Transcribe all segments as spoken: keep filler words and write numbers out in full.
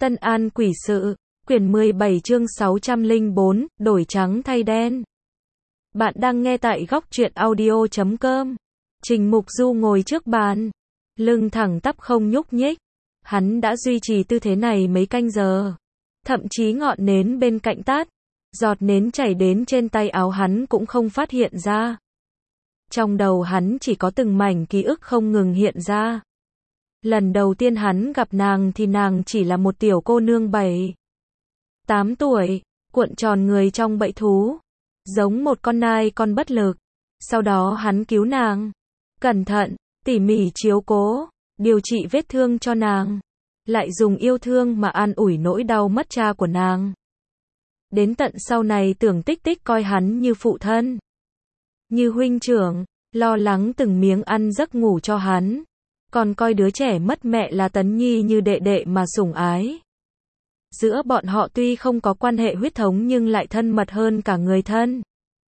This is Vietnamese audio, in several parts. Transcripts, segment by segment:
Tân An Quỷ Sự, quyển mười bảy chương sáu trăm lẻ bốn, đổi trắng thay đen. Bạn đang nghe tại góc truyện audio chấm com. Trình Mục Du ngồi trước bàn, lưng thẳng tắp không nhúc nhích. Hắn đã duy trì tư thế này mấy canh giờ. Thậm chí ngọn nến bên cạnh tắt, giọt nến chảy đến trên tay áo hắn cũng không phát hiện ra. Trong đầu hắn chỉ có từng mảnh ký ức không ngừng hiện ra. Lần đầu tiên hắn gặp nàng thì nàng chỉ là một tiểu cô nương bảy, tám tuổi, cuộn tròn người trong bẫy thú, giống một con nai con bất lực. Sau đó hắn cứu nàng, cẩn thận, tỉ mỉ chiếu cố, điều trị vết thương cho nàng, lại dùng yêu thương mà an ủi nỗi đau mất cha của nàng. Đến tận sau này Tưởng Tích Tích coi hắn như phụ thân, như huynh trưởng, lo lắng từng miếng ăn giấc ngủ cho hắn, còn coi đứa trẻ mất mẹ là Tấn Nhi như đệ đệ mà sủng ái. Giữa bọn họ tuy không có quan hệ huyết thống nhưng lại thân mật hơn cả người thân.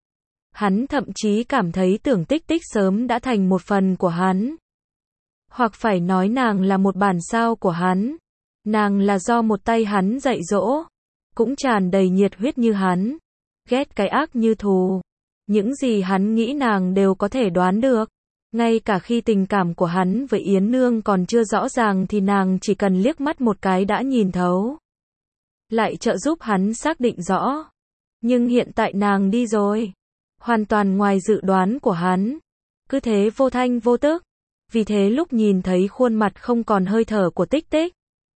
Hắn thậm chí cảm thấy Tưởng Tích Tích sớm đã thành một phần của hắn. Hoặc phải nói nàng là một bản sao của hắn. Nàng là do một tay hắn dạy dỗ, cũng tràn đầy nhiệt huyết như hắn, ghét cái ác như thù. Những gì hắn nghĩ nàng đều có thể đoán được. Ngay cả khi tình cảm của hắn với Yến Nương còn chưa rõ ràng thì nàng chỉ cần liếc mắt một cái đã nhìn thấu, lại trợ giúp hắn xác định rõ. Nhưng hiện tại nàng đi rồi, hoàn toàn ngoài dự đoán của hắn, cứ thế vô thanh vô tức. Vì thế lúc nhìn thấy khuôn mặt không còn hơi thở của Tích Tích,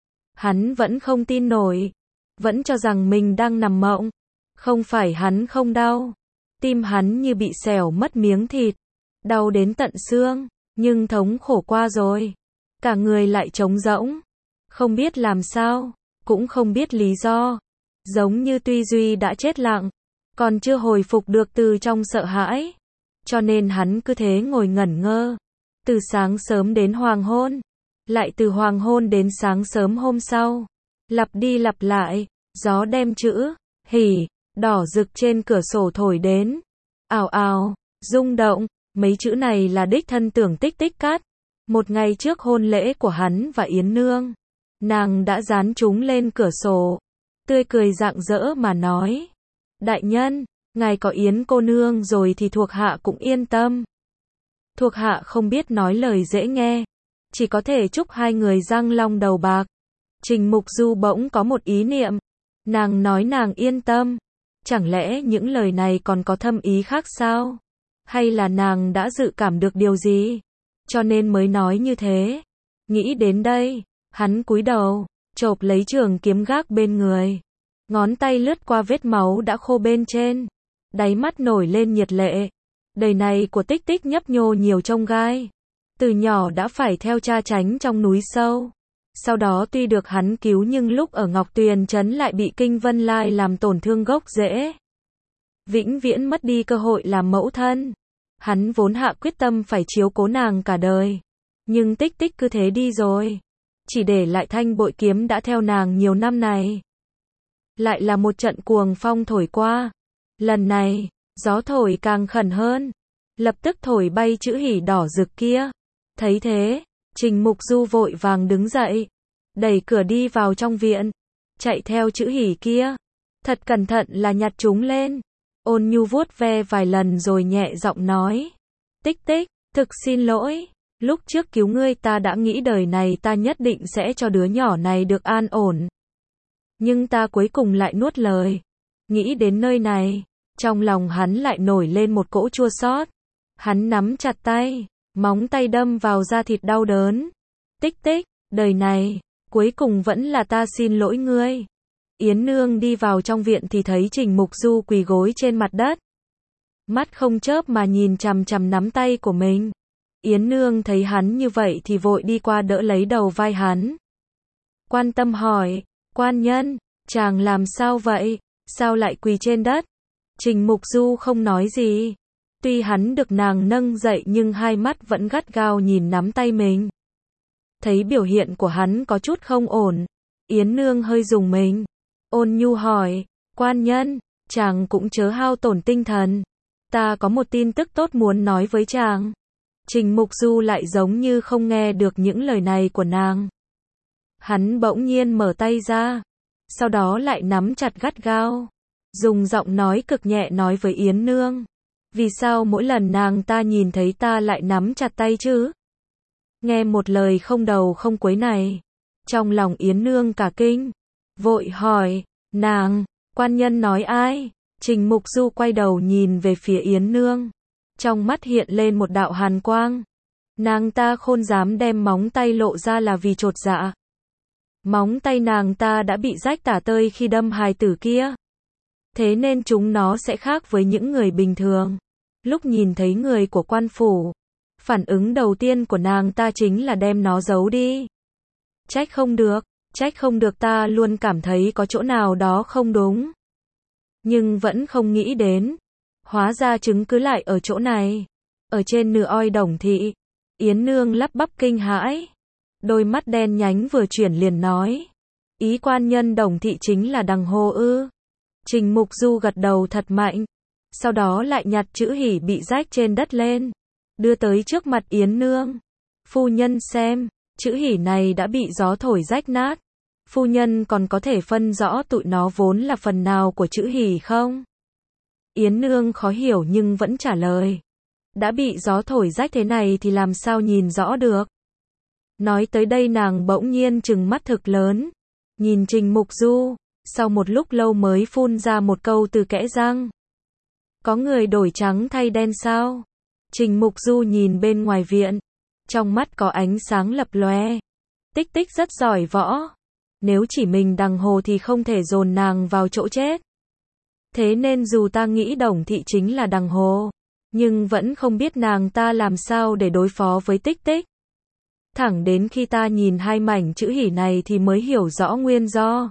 hắn vẫn không tin nổi, vẫn cho rằng mình đang nằm mộng. Không phải hắn không đau, tim hắn như bị xẻo mất miếng thịt, đau đến tận xương, nhưng thống khổ qua rồi, cả người lại trống rỗng, không biết làm sao, cũng không biết lý do, giống như tư duy đã chết lặng, còn chưa hồi phục được từ trong sợ hãi. Cho nên hắn cứ thế ngồi ngẩn ngơ, từ sáng sớm đến hoàng hôn, lại từ hoàng hôn đến sáng sớm hôm sau, lặp đi lặp lại. Gió đem chữ hỉ đỏ rực trên cửa sổ thổi đến, ào ào, rung động. Mấy chữ này là đích thân Tưởng Tích Tích cắt. Một ngày trước hôn lễ của hắn và Yến Nương, nàng đã dán chúng lên cửa sổ, tươi cười rạng rỡ mà nói: đại nhân, ngài có Yến cô nương rồi thì thuộc hạ cũng yên tâm. Thuộc hạ không biết nói lời dễ nghe, chỉ có thể chúc hai người răng long đầu bạc. Trình Mục Du bỗng có một ý niệm, nàng nói nàng yên tâm, chẳng lẽ những lời này còn có thâm ý khác sao? Hay là nàng đã dự cảm được điều gì, cho nên mới nói như thế? Nghĩ đến đây, hắn cúi đầu, chộp lấy trường kiếm gác bên người, ngón tay lướt qua vết máu đã khô bên trên, đáy mắt nổi lên nhiệt lệ. Đời này của Tích Tích nhấp nhô nhiều chông gai, từ nhỏ đã phải theo cha tránh trong núi sâu. Sau đó tuy được hắn cứu nhưng lúc ở Ngọc Tuyền Trấn lại bị Kinh Vân Lai làm tổn thương gốc rễ, vĩnh viễn mất đi cơ hội làm mẫu thân. Hắn vốn hạ quyết tâm phải chiếu cố nàng cả đời, nhưng Tích Tích cứ thế đi rồi, chỉ để lại thanh bội kiếm đã theo nàng nhiều năm này. Lại là một trận cuồng phong thổi qua, lần này, gió thổi càng khẩn hơn, lập tức thổi bay chữ hỉ đỏ rực kia. Thấy thế, Trình Mục Du vội vàng đứng dậy, đẩy cửa đi vào trong viện, chạy theo chữ hỉ kia, thật cẩn thận là nhặt chúng lên. Ôn nhu vuốt ve vài lần rồi nhẹ giọng nói: Tích Tích, thực xin lỗi, lúc trước cứu ngươi ta đã nghĩ đời này ta nhất định sẽ cho đứa nhỏ này được an ổn. Nhưng ta cuối cùng lại nuốt lời. Nghĩ đến nơi này, trong lòng hắn lại nổi lên một cỗ chua xót. Hắn nắm chặt tay, móng tay đâm vào da thịt đau đớn. Tích Tích, đời này, cuối cùng vẫn là ta xin lỗi ngươi. Yến Nương đi vào trong viện thì thấy Trình Mục Du quỳ gối trên mặt đất, mắt không chớp mà nhìn chằm chằm nắm tay của mình. Yến Nương thấy hắn như vậy thì vội đi qua đỡ lấy đầu vai hắn, quan tâm hỏi: quan nhân, chàng làm sao vậy, sao lại quỳ trên đất? Trình Mục Du không nói gì, tuy hắn được nàng nâng dậy nhưng hai mắt vẫn gắt gao nhìn nắm tay mình. Thấy biểu hiện của hắn có chút không ổn, Yến Nương hơi rùng mình, ôn nhu hỏi: quan nhân, chàng cũng chớ hao tổn tinh thần, ta có một tin tức tốt muốn nói với chàng. Trình Mục Du lại giống như không nghe được những lời này của nàng, Hắn bỗng nhiên mở tay ra, sau đó lại nắm chặt gắt gao, dùng giọng nói cực nhẹ nói với Yến Nương. Vì sao mỗi lần nàng ta nhìn thấy ta lại nắm chặt tay chứ? Nghe một lời không đầu không cuối này, trong lòng Yến Nương cả kinh, vội hỏi, nàng, quan nhân nói ai? Trình Mục Du quay đầu nhìn về phía Yến Nương, trong mắt hiện lên một đạo hàn quang. Nàng ta khôn dám đem móng tay lộ ra là vì chột dạ. Móng tay nàng ta đã bị rách tả tơi khi đâm hài tử kia. Thế nên chúng nó sẽ khác với những người bình thường. Lúc nhìn thấy người của quan phủ, phản ứng đầu tiên của nàng ta chính là đem nó giấu đi. Trách không được, trách không được, ta luôn cảm thấy có chỗ nào đó không đúng. Nhưng vẫn không nghĩ đến, hóa ra chứng cứ lại ở chỗ này, ở trên nửa oi Đồng thị. Yến Nương lắp bắp kinh hãi, đôi mắt đen nhánh vừa chuyển liền nói, ý quan nhân Đồng thị chính là Đằng Hồ ư? Trình Mục Du gật đầu thật mạnh, sau đó lại nhặt chữ hỉ bị rách trên đất lên, đưa tới trước mặt Yến Nương. Phu nhân xem, chữ hỉ này đã bị gió thổi rách nát. Phu nhân còn có thể phân rõ tụi nó vốn là phần nào của chữ hỉ không? Yến Nương khó hiểu nhưng vẫn trả lời. Đã bị gió thổi rách thế này thì làm sao nhìn rõ được? Nói tới đây nàng bỗng nhiên trừng mắt thực lớn, nhìn Trình Mục Du, sau một lúc lâu mới phun ra một câu từ kẽ răng. Có người đổi trắng thay đen sao? Trình Mục Du nhìn bên ngoài viện, trong mắt có ánh sáng lập lòe. Tích Tích rất giỏi võ, nếu chỉ mình Đằng Hồ thì không thể dồn nàng vào chỗ chết. Thế nên dù ta nghĩ Đồng thị chính là Đằng Hồ, nhưng vẫn không biết nàng ta làm sao để đối phó với Tích Tích. Thẳng đến khi ta nhìn hai mảnh chữ hỉ này thì mới hiểu rõ nguyên do.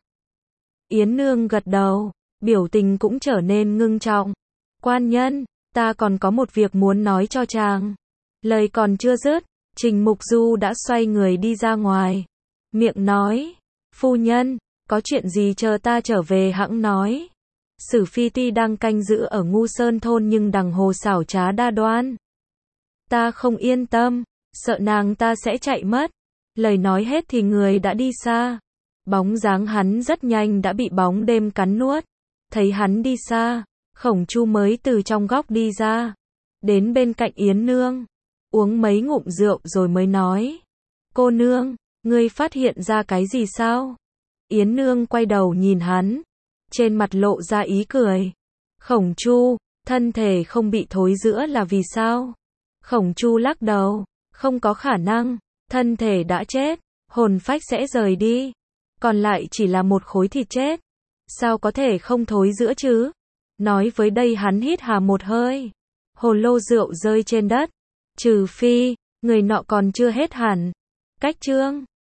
Yến Nương gật đầu, biểu tình cũng trở nên ngưng trọng. Quan nhân, ta còn có một việc muốn nói cho chàng. Lời còn chưa dứt, Trình Mục Du đã xoay người đi ra ngoài. Miệng nói, phu nhân, có chuyện gì chờ ta trở về hẵng nói. Sử Phi tuy đang canh giữ ở Ngu Sơn thôn nhưng Đằng Hồ xảo trá đa đoan. Ta không yên tâm, sợ nàng ta sẽ chạy mất. Lời nói hết thì người đã đi xa. Bóng dáng hắn rất nhanh đã bị bóng đêm cắn nuốt. Thấy hắn đi xa, Khổng Chu mới từ trong góc đi ra, đến bên cạnh Yến Nương, uống mấy ngụm rượu rồi mới nói. Cô nương, ngươi phát hiện ra cái gì sao? Yến Nương quay đầu nhìn hắn, trên mặt lộ ra ý cười. Khổng Chu, thân thể không bị thối rữa là vì sao? Khổng Chu lắc đầu, không có khả năng, thân thể đã chết, hồn phách sẽ rời đi, còn lại chỉ là một khối thịt chết. Sao có thể không thối rữa chứ? Nói với đây hắn hít hà một hơi, hồ lô rượu rơi trên đất. Trừ phi, người nọ còn chưa hết hẳn. Cách chương